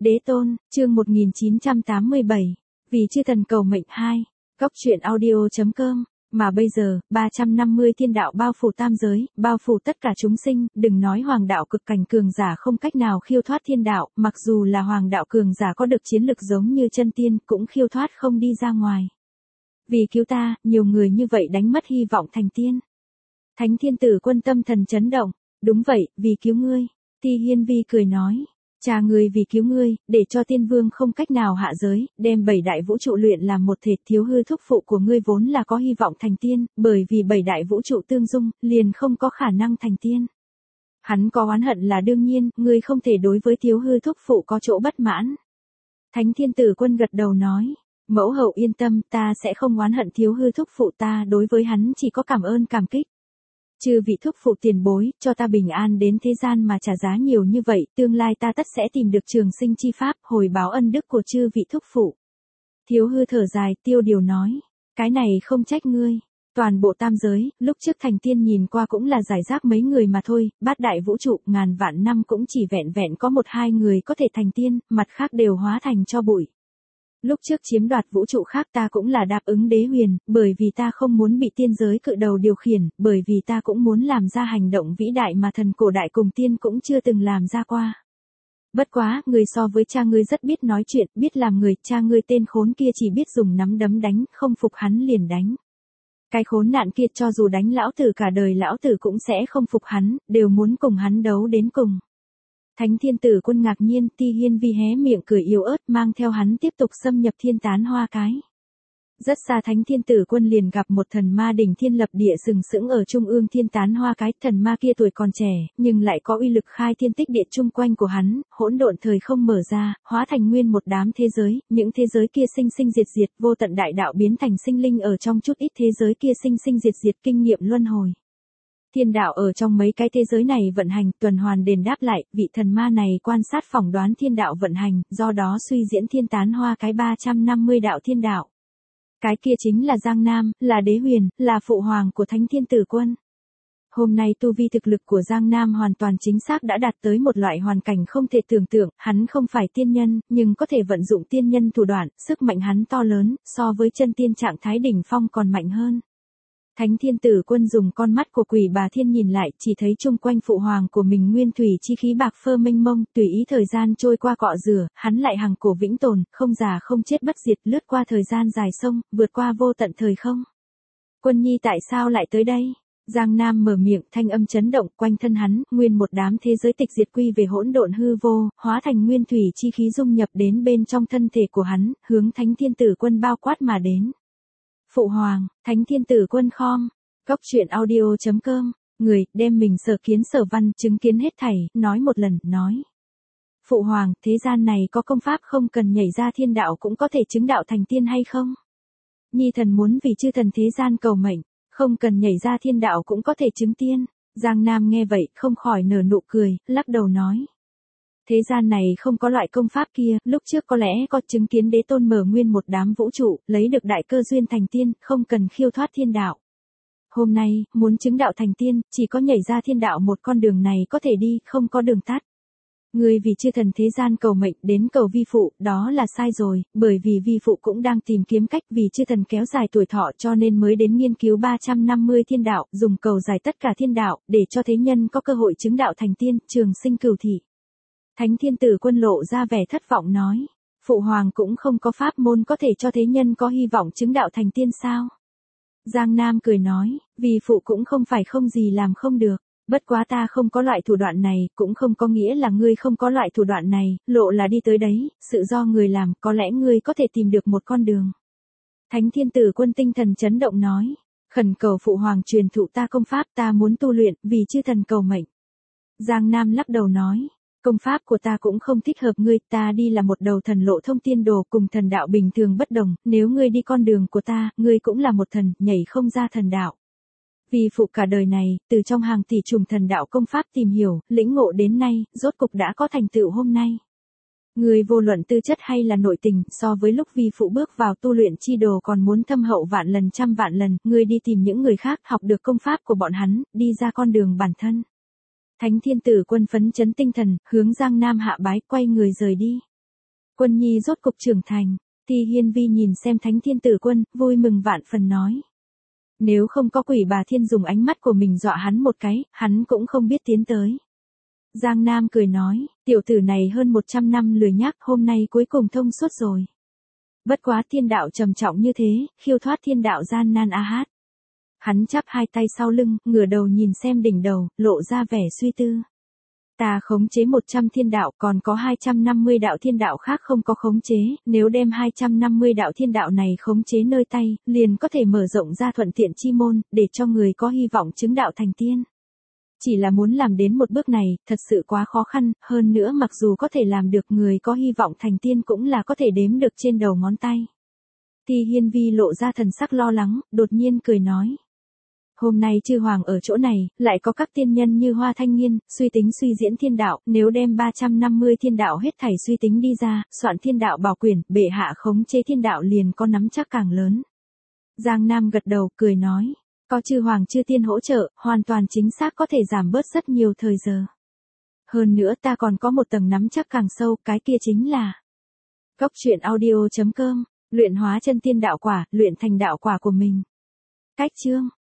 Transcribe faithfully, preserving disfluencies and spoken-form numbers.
Đế tôn, chương một nghìn chín trăm tám mươi bảy. Vì chư thần cầu mệnh hai. Góc truyện audio.com. Mà bây giờ, ba trăm năm mươi thiên đạo bao phủ tam giới, bao phủ tất cả chúng sinh, đừng nói hoàng đạo cực cảnh cường giả không cách nào khiêu thoát thiên đạo, mặc dù là hoàng đạo cường giả có được chiến lực giống như chân tiên, cũng khiêu thoát không đi ra ngoài. Vì cứu ta, nhiều người như vậy đánh mất hy vọng thành tiên. Thánh thiên tử quân tâm thần chấn động. Đúng vậy, vì cứu ngươi. Ti Hiên Vi cười nói. Cha ngươi vì cứu ngươi, để cho tiên vương không cách nào hạ giới, đem bảy đại vũ trụ luyện làm một thể. Thiếu hư thúc phụ của ngươi vốn là có hy vọng thành tiên, bởi vì bảy đại vũ trụ tương dung, liền không có khả năng thành tiên. Hắn có oán hận là đương nhiên, ngươi không thể đối với thiếu hư thúc phụ có chỗ bất mãn. Thánh thiên tử quân gật đầu nói. Mẫu hậu yên tâm, ta sẽ không oán hận thiếu hư thúc phụ, ta đối với hắn chỉ có cảm ơn cảm kích. Chư vị thúc phụ tiền bối, cho ta bình an đến thế gian mà trả giá nhiều như vậy, tương lai ta tất sẽ tìm được trường sinh chi pháp, hồi báo ân đức của chư vị thúc phụ. Thiếu hư thở dài, tiêu điều nói, cái này không trách ngươi. Toàn bộ tam giới, lúc trước thành tiên nhìn qua cũng là giải rác mấy người mà thôi, bát đại vũ trụ, ngàn vạn năm cũng chỉ vẹn vẹn có một hai người có thể thành tiên, mặt khác đều hóa thành cho bụi. Lúc trước chiếm đoạt vũ trụ khác ta cũng là đáp ứng đế huyền, bởi vì ta không muốn bị tiên giới cự đầu điều khiển, bởi vì ta cũng muốn làm ra hành động vĩ đại mà thần cổ đại cùng tiên cũng chưa từng làm ra qua. Bất quá, người so với cha ngươi rất biết nói chuyện, biết làm người, cha ngươi tên khốn kia chỉ biết dùng nắm đấm đánh, không phục hắn liền đánh. Cái khốn nạn kia cho dù đánh lão tử cả đời lão tử cũng sẽ không phục hắn, đều muốn cùng hắn đấu đến cùng. Thánh thiên tử quân ngạc nhiên, Ti Hiên Vi hé miệng cười yếu ớt, mang theo hắn tiếp tục xâm nhập thiên tán hoa cái. Rất xa thánh thiên tử quân liền gặp một thần ma đỉnh thiên lập địa sừng sững ở trung ương thiên tán hoa cái. Thần ma kia tuổi còn trẻ, nhưng lại có uy lực khai thiên tích địa chung quanh của hắn, hỗn độn thời không mở ra, hóa thành nguyên một đám thế giới, những thế giới kia sinh sinh diệt diệt, vô tận đại đạo biến thành sinh linh ở trong chút ít thế giới kia sinh sinh diệt diệt, kinh nghiệm luân hồi. Thiên đạo ở trong mấy cái thế giới này vận hành, tuần hoàn đền đáp lại, vị thần ma này quan sát phỏng đoán thiên đạo vận hành, do đó suy diễn thiên tán hoa cái ba trăm năm mươi đạo thiên đạo. Cái kia chính là Giang Nam, là đế huyền, là phụ hoàng của thánh thiên tử quân. Hôm nay tu vi thực lực của Giang Nam hoàn toàn chính xác đã đạt tới một loại hoàn cảnh không thể tưởng tượng, hắn không phải tiên nhân, nhưng có thể vận dụng tiên nhân thủ đoạn, sức mạnh hắn to lớn, so với chân tiên trạng thái đỉnh phong còn mạnh hơn. Thánh thiên tử quân dùng con mắt của quỷ bà thiên nhìn lại, chỉ thấy chung quanh phụ hoàng của mình nguyên thủy chi khí bạc phơ mênh mông, tùy ý thời gian trôi qua cọ rửa, hắn lại hằng cổ vĩnh tồn, không già không chết bất diệt, lướt qua thời gian dài sông, vượt qua vô tận thời không. Quân nhi tại sao lại tới đây? Giang Nam mở miệng, thanh âm chấn động, quanh thân hắn, nguyên một đám thế giới tịch diệt quy về hỗn độn hư vô, hóa thành nguyên thủy chi khí dung nhập đến bên trong thân thể của hắn, hướng thánh thiên tử quân bao quát mà đến. Phụ hoàng, thánh thiên tử quân khom. Góc truyện audio.com. Người, đem mình sở kiến sở văn, chứng kiến hết thảy, nói một lần, nói. Phụ hoàng, thế gian này có công pháp không cần nhảy ra thiên đạo cũng có thể chứng đạo thành tiên hay không? Nhi thần muốn vì chư thần thế gian cầu mệnh, không cần nhảy ra thiên đạo cũng có thể chứng tiên. Giang Nam nghe vậy, không khỏi nở nụ cười, lắc đầu nói. Thế gian này không có loại công pháp kia, lúc trước có lẽ có chứng kiến đế tôn mở nguyên một đám vũ trụ, lấy được đại cơ duyên thành tiên, không cần khiêu thoát thiên đạo. Hôm nay, muốn chứng đạo thành tiên, chỉ có nhảy ra thiên đạo một con đường này có thể đi, không có đường tắt. Người vì chư thần thế gian cầu mệnh đến cầu vi phụ, đó là sai rồi, bởi vì vi phụ cũng đang tìm kiếm cách vì chư thần kéo dài tuổi thọ cho nên mới đến nghiên cứu ba trăm năm mươi thiên đạo, dùng cầu dài tất cả thiên đạo, để cho thế nhân có cơ hội chứng đạo thành tiên, trường sinh cửu thị. Thánh thiên tử quân lộ ra vẻ thất vọng nói, phụ hoàng cũng không có pháp môn có thể cho thế nhân có hy vọng chứng đạo thành tiên sao? Giang Nam cười nói, vì phụ cũng không phải không gì làm không được, bất quá ta không có loại thủ đoạn này, cũng không có nghĩa là ngươi không có loại thủ đoạn này, lộ là đi tới đấy, sự do người làm, có lẽ ngươi có thể tìm được một con đường. Thánh thiên tử quân tinh thần chấn động nói, khẩn cầu phụ hoàng truyền thụ ta công pháp, ta muốn tu luyện, vì chư thần cầu mệnh. Giang Nam lắc đầu nói, công pháp của ta cũng không thích hợp ngươi, ta đi là một đầu thần lộ thông tiên đồ, cùng thần đạo bình thường bất đồng, nếu ngươi đi con đường của ta, ngươi cũng là một thần, nhảy không ra thần đạo. Vì phụ cả đời này, từ trong hàng tỷ trùng thần đạo công pháp tìm hiểu, lĩnh ngộ đến nay, rốt cục đã có thành tựu hôm nay. Ngươi vô luận tư chất hay là nội tình, so với lúc vi phụ bước vào tu luyện chi đồ còn muốn thâm hậu vạn lần trăm vạn lần, ngươi đi tìm những người khác, học được công pháp của bọn hắn, đi ra con đường bản thân. Thánh thiên tử quân phấn chấn tinh thần, hướng Giang Nam hạ bái, quay người rời đi. Quân nhi rốt cục trưởng thành. Thi Hiên Vi nhìn xem Thánh Thiên Tử Quân, vui mừng vạn phần nói. Nếu không có Quỷ Bà Thiên dùng ánh mắt của mình dọa hắn một cái, hắn cũng không biết tiến tới. Giang Nam cười nói, tiểu tử này hơn một trăm năm lười nhác, hôm nay cuối cùng thông suốt rồi. Bất quá thiên đạo trầm trọng như thế, khiêu thoát thiên đạo gian nan a hát. Hắn chắp hai tay sau lưng, ngửa đầu nhìn xem đỉnh đầu, lộ ra vẻ suy tư. Ta khống chế một trăm thiên đạo, còn có hai trăm năm mươi đạo thiên đạo khác không có khống chế, nếu đem hai trăm năm mươi đạo thiên đạo này khống chế nơi tay, liền có thể mở rộng ra thuận tiện chi môn, để cho người có hy vọng chứng đạo thành tiên. Chỉ là muốn làm đến một bước này, thật sự quá khó khăn, hơn nữa mặc dù có thể làm được, người có hy vọng thành tiên cũng là có thể đếm được trên đầu ngón tay. Thi Hiên Vi lộ ra thần sắc lo lắng, đột nhiên cười nói. Hôm nay chư hoàng ở chỗ này, lại có các tiên nhân như Hoa Thanh Nghiên, suy tính suy diễn thiên đạo, nếu đem ba trăm năm mươi thiên đạo hết thảy suy tính đi ra, soạn thiên đạo bảo quyển, bệ hạ khống chế thiên đạo liền có nắm chắc càng lớn. Giang Nam gật đầu, cười nói, có chư hoàng chư tiên hỗ trợ, hoàn toàn chính xác có thể giảm bớt rất nhiều thời giờ. Hơn nữa ta còn có một tầng nắm chắc càng sâu, cái kia chính là Cốc truyện audio chấm com, luyện hóa chân tiên đạo quả, luyện thành đạo quả của mình. Cách chương